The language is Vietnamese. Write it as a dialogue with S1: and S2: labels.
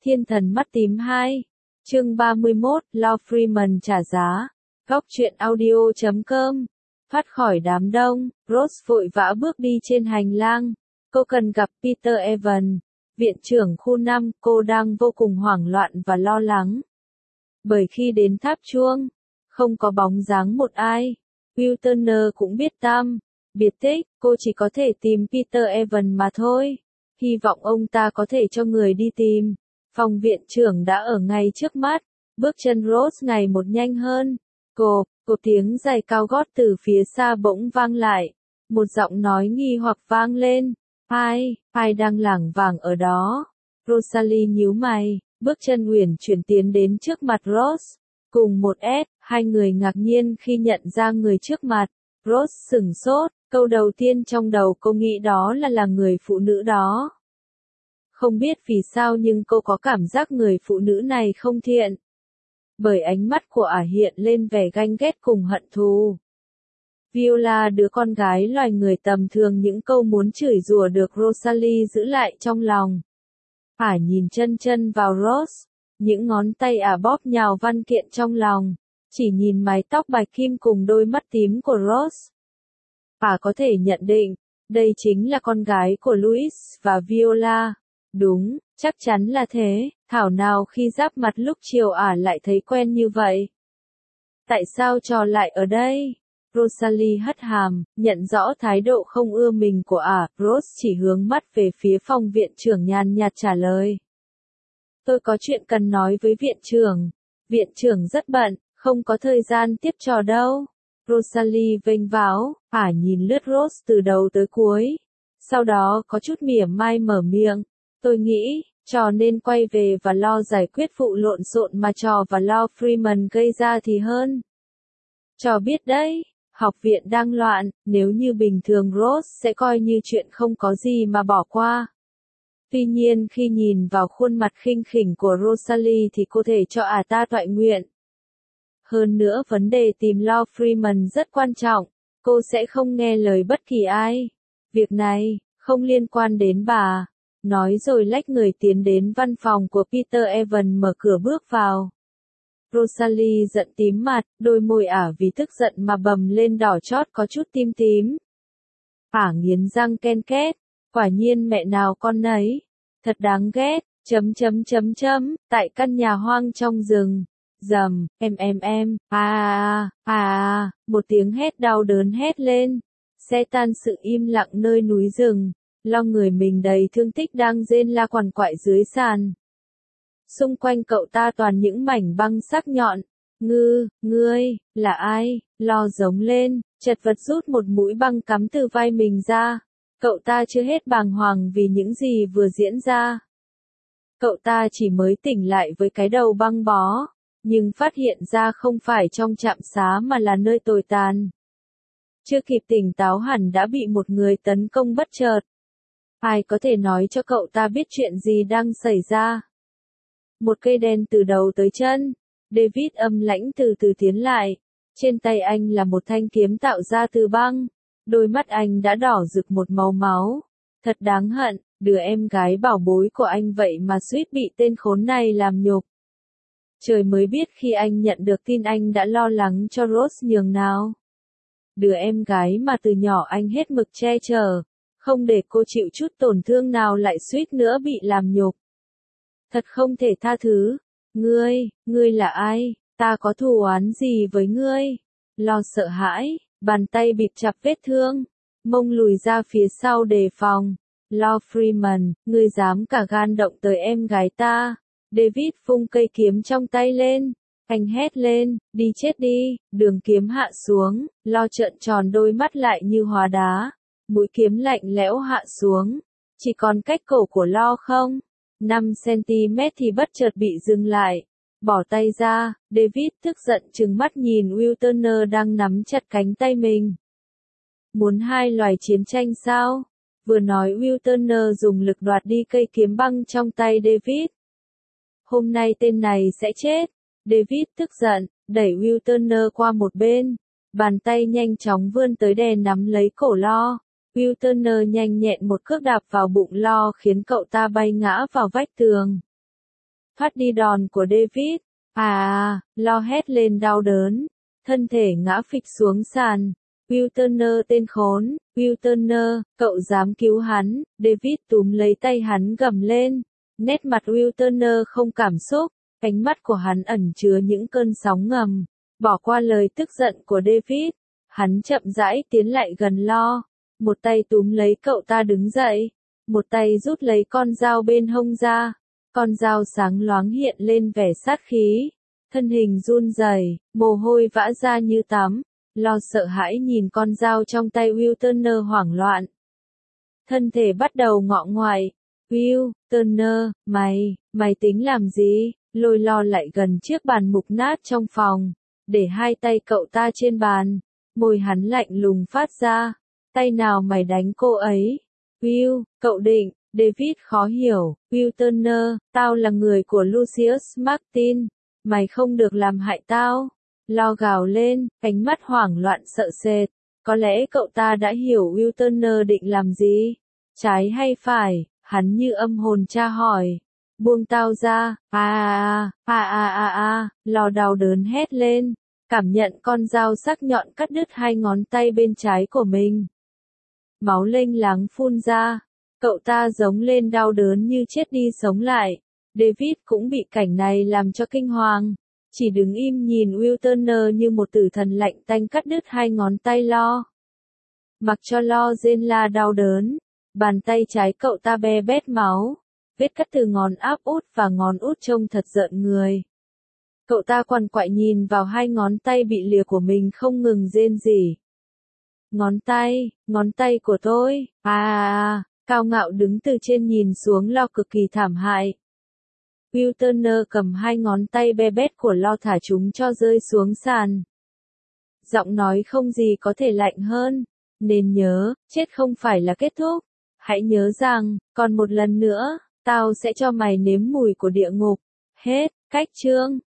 S1: Thiên thần mắt tím 2. Chương 31, Lo Freeman trả giá. Góc truyện audio.com. Thoát khỏi đám đông, Rose vội vã bước đi trên hành lang. Cô cần gặp Peter Evans, viện trưởng khu 5, cô đang vô cùng hoảng loạn và lo lắng. Bởi khi đến tháp chuông, không có bóng dáng một ai. Will Turner cũng biết tăm, biệt tích, cô chỉ có thể tìm Peter Evans mà thôi. Hy vọng ông ta có thể cho người đi tìm. Phòng viện trưởng đã ở ngay trước mắt, bước chân Rose ngày một nhanh hơn. Cộp tiếng giày cao gót từ phía xa bỗng vang lại. Một giọng nói nghi hoặc vang lên. Ai đang lảng vảng ở đó? Rosalie nhíu mày, bước chân uyển chuyển tiến đến trước mặt Rose. Cùng một S, hai người ngạc nhiên khi nhận ra người trước mặt. Rose sửng sốt, câu đầu tiên trong đầu cô nghĩ đó là người phụ nữ đó. Không biết vì sao nhưng cô có cảm giác người phụ nữ này không thiện. Bởi ánh mắt của ả hiện lên vẻ ganh ghét cùng hận thù. Viola, đứa con gái loài người tầm thường, những câu muốn chửi rủa được Rosalie giữ lại trong lòng. Ả nhìn chân vào Rose, những ngón tay ả bóp nhào văn kiện trong lòng, chỉ nhìn mái tóc bạch kim cùng đôi mắt tím của Rose. Ả có thể nhận định, đây chính là con gái của Louis và Viola. Đúng, chắc chắn là thế, thảo nào khi giáp mặt lúc chiều ả lại thấy quen như vậy. Tại sao trò lại ở đây? Rosalie hất hàm, nhận rõ thái độ không ưa mình của ả. Rose chỉ hướng mắt về phía phòng viện trưởng nhàn nhạt trả lời. Tôi có chuyện cần nói với viện trưởng. Viện trưởng rất bận, không có thời gian tiếp trò đâu. Rosalie vênh váo, ả nhìn lướt Rose từ đầu tới cuối. Sau đó có chút mỉa mai mở miệng. Tôi nghĩ, trò nên quay về và lo giải quyết vụ lộn xộn mà trò và Lo Freeman gây ra thì hơn. Trò biết đấy, học viện đang loạn, nếu như bình thường Rose sẽ coi như chuyện không có gì mà bỏ qua. Tuy nhiên khi nhìn vào khuôn mặt khinh khỉnh của Rosalie thì cô thể cho ả ta toại nguyện. Hơn nữa vấn đề tìm Lo Freeman rất quan trọng, cô sẽ không nghe lời bất kỳ ai. Việc này, không liên quan đến bà. Nói rồi lách người tiến đến văn phòng của Peter Evans, mở cửa bước vào. Rosalie giận tím mặt, đôi môi ả vì tức giận mà bầm lên đỏ chót có chút tím tím. Ả nghiến răng ken két, quả nhiên mẹ nào con nấy, thật đáng ghét, tại căn nhà hoang trong rừng. Rầm, một tiếng hét đau đớn hét lên, xé tan sự im lặng nơi núi rừng. Lo người mình đầy thương tích đang rên la quằn quại dưới sàn. Xung quanh cậu ta toàn những mảnh băng sắc nhọn. Ngươi, là ai? Lo giống lên, chật vật rút một mũi băng cắm từ vai mình ra. Cậu ta chưa hết bàng hoàng vì những gì vừa diễn ra. Cậu ta chỉ mới tỉnh lại với cái đầu băng bó, nhưng phát hiện ra không phải trong trạm xá mà là nơi tồi tàn. Chưa kịp tỉnh táo hẳn đã bị một người tấn công bất chợt. Ai có thể nói cho cậu ta biết chuyện gì đang xảy ra? Một cây đen từ đầu tới chân. David âm lãnh từ từ tiến lại. Trên tay anh là một thanh kiếm tạo ra từ băng. Đôi mắt anh đã đỏ rực một màu máu. Thật đáng hận, đứa em gái bảo bối của anh vậy mà suýt bị tên khốn này làm nhục. Trời mới biết khi anh nhận được tin anh đã lo lắng cho Rose nhường nào. Đứa em gái mà từ nhỏ anh hết mực che chở. Không để cô chịu chút tổn thương nào lại suýt nữa bị làm nhục. Thật không thể tha thứ. Ngươi là ai? Ta có thù oán gì với ngươi? Lo sợ hãi, bàn tay bịt chặt vết thương, mông lùi ra phía sau đề phòng. Lo Freeman, ngươi dám cả gan động tới em gái ta. David vung cây kiếm trong tay lên. Anh hét lên, đi chết đi, đường kiếm hạ xuống. Lo trợn tròn đôi mắt lại như hóa đá. Mũi kiếm lạnh lẽo hạ xuống, chỉ còn cách cổ của Lo không? 5 cm thì bất chợt bị dừng lại. Bỏ tay ra, David tức giận trừng mắt nhìn Will Turner đang nắm chặt cánh tay mình. Muốn hai loài chiến tranh sao? Vừa nói Will Turner dùng lực đoạt đi cây kiếm băng trong tay David. Hôm nay tên này sẽ chết. David tức giận, đẩy Will Turner qua một bên. Bàn tay nhanh chóng vươn tới đè nắm lấy cổ Lo. Will Turner nhanh nhẹn một cước đạp vào bụng Lo khiến cậu ta bay ngã vào vách tường. phát đi đòn của David. Lo hét lên đau đớn, thân thể ngã phịch xuống sàn. Will Turner tên khốn, Will Turner, cậu dám cứu hắn, David túm lấy tay hắn gầm lên. Nét mặt Will Turner không cảm xúc, ánh mắt của hắn ẩn chứa những cơn sóng ngầm. Bỏ qua lời tức giận của David, hắn chậm rãi tiến lại gần Lo. Một tay túm lấy cậu ta đứng dậy, một tay rút lấy con dao bên hông ra. Con dao sáng loáng hiện lên vẻ sát khí. Thân hình run rẩy, mồ hôi vã ra như tắm. Lo sợ hãi nhìn con dao trong tay Will Turner hoảng loạn. Thân thể bắt đầu ngọ ngoại. Will Turner, mày tính làm gì? Lôi Lo lại gần chiếc bàn mục nát trong phòng, để hai tay cậu ta trên bàn. Môi hắn lạnh lùng phát ra. Tay nào mày đánh cô ấy? Will, cậu định? David khó hiểu. Will Turner, tao là người của Lucius Martin. Mày không được làm hại tao. Lo gào lên, ánh mắt hoảng loạn sợ sệt. Có lẽ cậu ta đã hiểu Will Turner định làm gì. Trái hay phải, hắn như âm hồn tra hỏi. Buông tao ra. Lo đau đớn hét lên. Cảm nhận con dao sắc nhọn cắt đứt hai ngón tay bên trái của mình. Máu lênh láng phun ra. Cậu ta giống lên đau đớn như chết đi sống lại. David cũng bị cảnh này làm cho kinh hoàng. Chỉ đứng im nhìn Will Turner như một tử thần lạnh tanh cắt đứt hai ngón tay Lo. Mặc cho Lo rên la đau đớn. Bàn tay trái cậu ta be bét máu. Vết cắt từ ngón áp út và ngón út trông thật rợn người. Cậu ta quằn quại nhìn vào hai ngón tay bị lìa của mình không ngừng rên rỉ. Ngón tay của tôi. Cao ngạo đứng từ trên nhìn xuống Lo cực kỳ thảm hại. Will Turner cầm hai ngón tay be bét của Lo thả chúng cho rơi xuống sàn. Giọng nói không gì có thể lạnh hơn. Nên nhớ, chết không phải là kết thúc. Hãy nhớ rằng, còn một lần nữa, tao sẽ cho mày nếm mùi của địa ngục. Hết, cách chương.